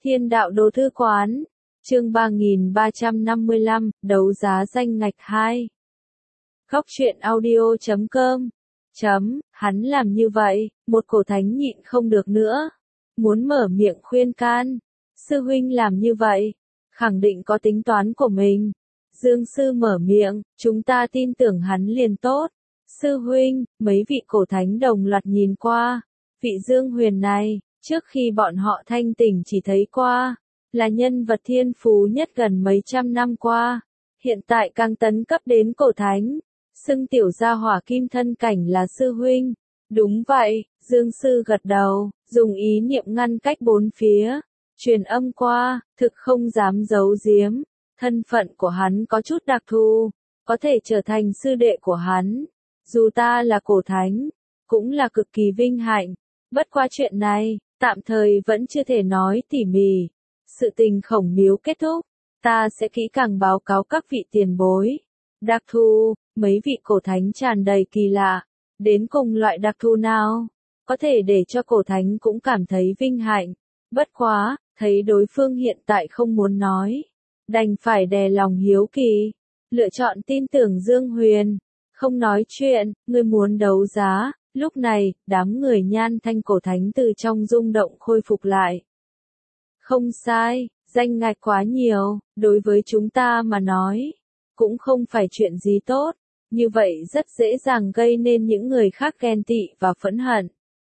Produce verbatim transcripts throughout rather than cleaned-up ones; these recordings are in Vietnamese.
Thiên đạo đồ thư quán, chương ba nghìn ba trăm năm mươi lăm, đấu giá danh ngạch hai. Góc truyện audio chấm com chấm, hắn làm như vậy, một cổ thánh nhịn không được nữa. Muốn mở miệng khuyên can. Sư huynh làm như vậy, khẳng định có tính toán của mình. Dương sư mở miệng, chúng ta tin tưởng hắn liền tốt. Sư huynh, mấy vị cổ thánh đồng loạt nhìn qua. Vị Dương Huyền này, trước khi bọn họ thanh tỉnh chỉ thấy qua, là nhân vật thiên phú nhất gần mấy trăm năm qua. Hiện tại càng tấn cấp đến cổ thánh, xưng tiểu gia hỏa kim thân cảnh là sư huynh. Đúng vậy, Dương sư gật đầu, dùng ý niệm ngăn cách bốn phía, truyền âm qua, thực không dám giấu giếm. Thân phận của hắn có chút đặc thù, có thể trở thành sư đệ của hắn. Dù ta là cổ thánh, cũng là cực kỳ vinh hạnh. Bất qua chuyện này, tạm thời vẫn chưa thể nói tỉ mỉ. Sự tình khổng miếu kết thúc, ta sẽ kỹ càng báo cáo các vị tiền bối. Đặc thù, mấy vị cổ thánh tràn đầy kỳ lạ. Đến cùng loại đặc thù nào, có thể để cho cổ thánh cũng cảm thấy vinh hạnh. Bất quá, thấy đối phương hiện tại không muốn nói, đành phải đè lòng hiếu kỳ, lựa chọn tin tưởng Dương Huyền. Không nói chuyện, ngươi muốn đấu giá. Lúc này, đám người Nhan Thanh cổ thánh từ trong rung động khôi phục lại. Không sai, danh ngạch quá nhiều, đối với chúng ta mà nói, cũng không phải chuyện gì tốt, như vậy rất dễ dàng gây nên những người khác ghen tị và phẫn hận.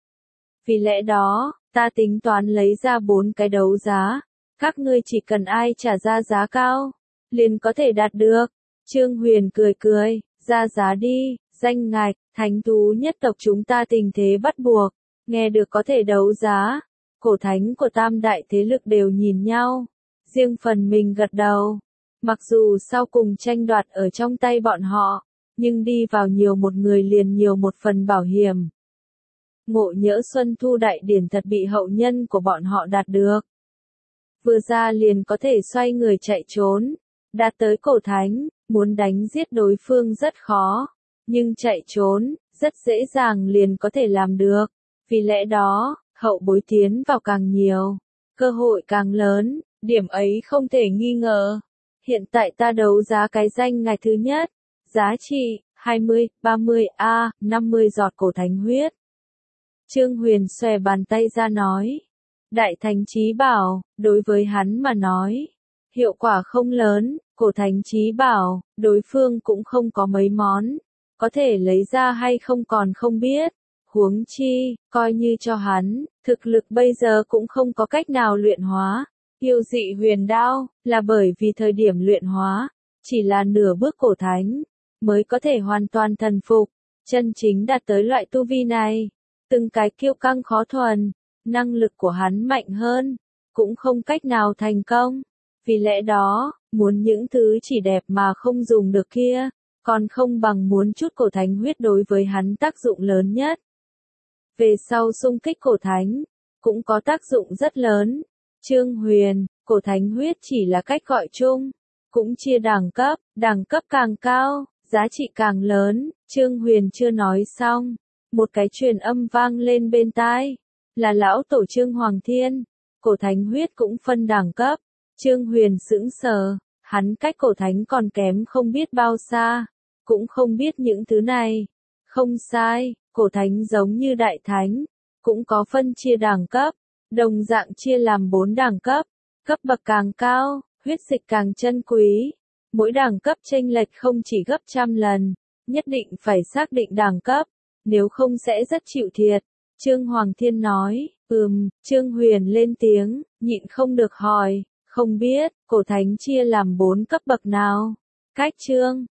Vì lẽ đó, ta tính toán lấy ra bốn cái đấu giá, các ngươi chỉ cần ai trả ra giá cao, liền có thể đạt được. Trương Huyền cười cười, ra giá đi, danh ngạch, thánh thú nhất tộc chúng ta tình thế bắt buộc, nghe được có thể đấu giá. Cổ thánh của tam đại thế lực đều nhìn nhau, riêng phần mình gật đầu. Mặc dù sau cùng tranh đoạt ở trong tay bọn họ, nhưng đi vào nhiều một người liền nhiều một phần bảo hiểm. Ngộ nhỡ Xuân Thu đại điển thật bị hậu nhân của bọn họ đạt được, vừa ra liền có thể xoay người chạy trốn. Đạt tới cổ thánh, muốn đánh giết đối phương rất khó, nhưng chạy trốn, rất dễ dàng liền có thể làm được. Vì lẽ đó, hậu bối tiến vào càng nhiều, cơ hội càng lớn, điểm ấy không thể nghi ngờ. Hiện tại ta đấu giá cái danh ngạch thứ nhất, giá trị hai mươi, ba mươi a, năm mươi giọt cổ thánh huyết. Trương Huyền xòe bàn tay ra nói, đại thánh chí bảo, đối với hắn mà nói, hiệu quả không lớn. Cổ thánh chí bảo, đối phương cũng không có mấy món, có thể lấy ra hay không còn không biết. Huống chi, coi như cho hắn, thực lực bây giờ cũng không có cách nào luyện hóa. Yêu dị huyền đao, là bởi vì thời điểm luyện hóa, chỉ là nửa bước cổ thánh, mới có thể hoàn toàn thần phục, chân chính đạt tới loại tu vi này. Từng cái kiêu căng khó thuần, năng lực của hắn mạnh hơn, cũng không cách nào thành công. Vì lẽ đó, muốn những thứ chỉ đẹp mà không dùng được kia, còn không bằng muốn chút cổ thánh huyết đối với hắn tác dụng lớn nhất. Về sau xung kích cổ thánh, cũng có tác dụng rất lớn. Trương Huyền, cổ thánh huyết chỉ là cách gọi chung, cũng chia đẳng cấp, đẳng cấp càng cao, giá trị càng lớn. Trương Huyền chưa nói xong, một cái truyền âm vang lên bên tai, là lão tổ Trương Hoàng Thiên. Cổ thánh huyết cũng phân đẳng cấp. Trương Huyền sững sờ, hắn cách cổ thánh còn kém không biết bao xa, cũng không biết những thứ này. Không sai, cổ thánh giống như đại thánh, cũng có phân chia đẳng cấp, đồng dạng chia làm bốn đẳng cấp, cấp bậc càng cao, huyết dịch càng chân quý. Mỗi đẳng cấp chênh lệch không chỉ gấp trăm lần, nhất định phải xác định đẳng cấp, nếu không sẽ rất chịu thiệt. Trương Hoàng Thiên nói, ừm, Trương Huyền lên tiếng, nhịn không được hỏi, không biết, cổ thánh chia làm bốn cấp bậc nào? Cách Trương,